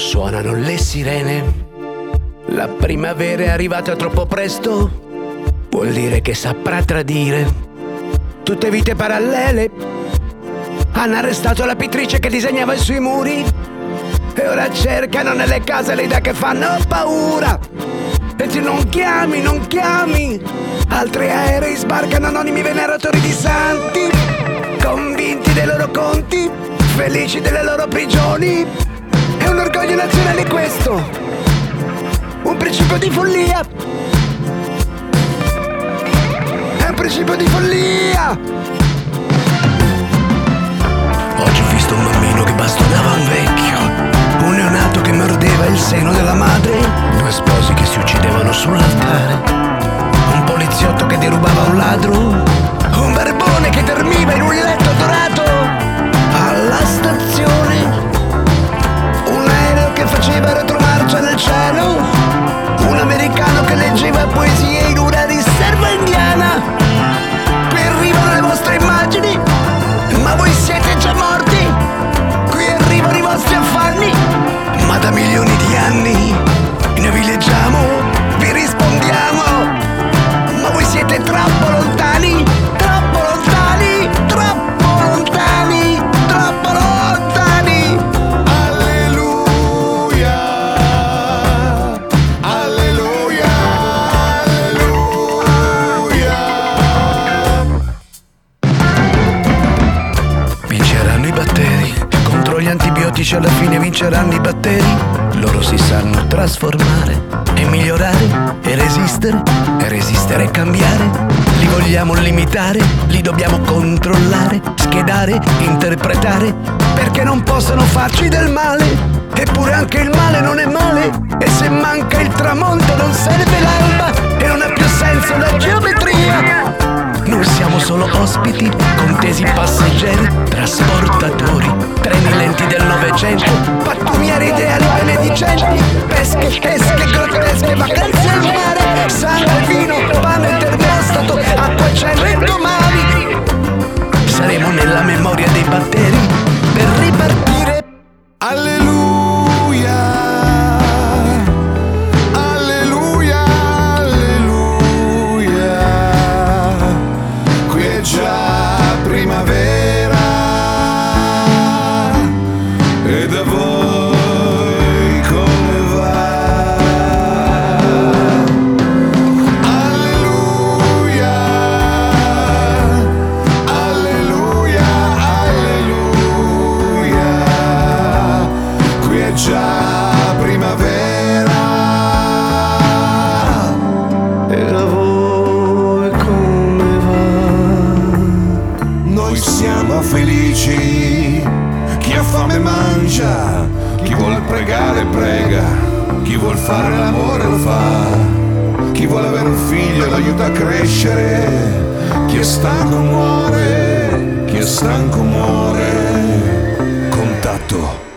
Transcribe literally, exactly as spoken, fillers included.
Suonano le sirene, la primavera è arrivata troppo presto, vuol dire che saprà tradire tutte vite parallele. Hanno arrestato la pittrice che disegnava sui muri e ora cercano nelle case le idee che fanno paura. E tu non chiami, non chiami, altri aerei sbarcano anonimi veneratori di santi, convinti dei loro conti, felici delle loro prigioni. È un orgoglio nazionale questo, un principio di follia, è un principio di follia. Oggi ho visto un bambino che bastonava un vecchio, un neonato che mordeva il seno della madre, due sposi che si uccidevano sull'altare, un poliziotto che derubava un ladro, un barbone che dormiva in un letto dorato alla stazione, un aereo che faceva retromarcia nel cielo, un americano che leggeva poesie in una riserva indiana. Qui arrivano le vostre immagini, ma voi siete già morti. Qui arrivano i vostri affanni, ma da milioni di anni noi vi leggiamo, vi rispondiamo, ma voi siete troppo lontani, troppo lontani, troppo lontani, troppo lontani. Alleluia, alleluia, alleluia. Vinceranno i batteri, contro gli antibiotici alla fine vinceranno i batteri. Loro si sanno trasformare e migliorare e resistere, e resistere e cambiare. Li vogliamo limitare, li dobbiamo controllare, schedare, interpretare, perché non possono farci del male. Eppure anche il male non è male, e se manca il tramonto non serve l'alba, e non ha più senso la geometria. Noi siamo solo ospiti, contesi passeggeri, trasportatori, treni lenti del Novecento, pattumiere ideali benedicenti, pesche, pesche, grottesche, vacanze al mare, sangue, vino, pane, termostato, acqua e cielo e domani saremo nella memoria dei batteri per ripartire. Alleluia, alleluia, alleluia. Qui è già primavera e da voi come va? Alleluia, alleluia, alleluia. Qui è già primavera E da voi come va? noi siamo felici. Chi ha fame mangia, chi vuol pregare prega, chi vuol fare l'amore lo fa, chi vuole avere un figlio lo aiuta a crescere, chi è stanco muore, chi è stanco muore. Contatto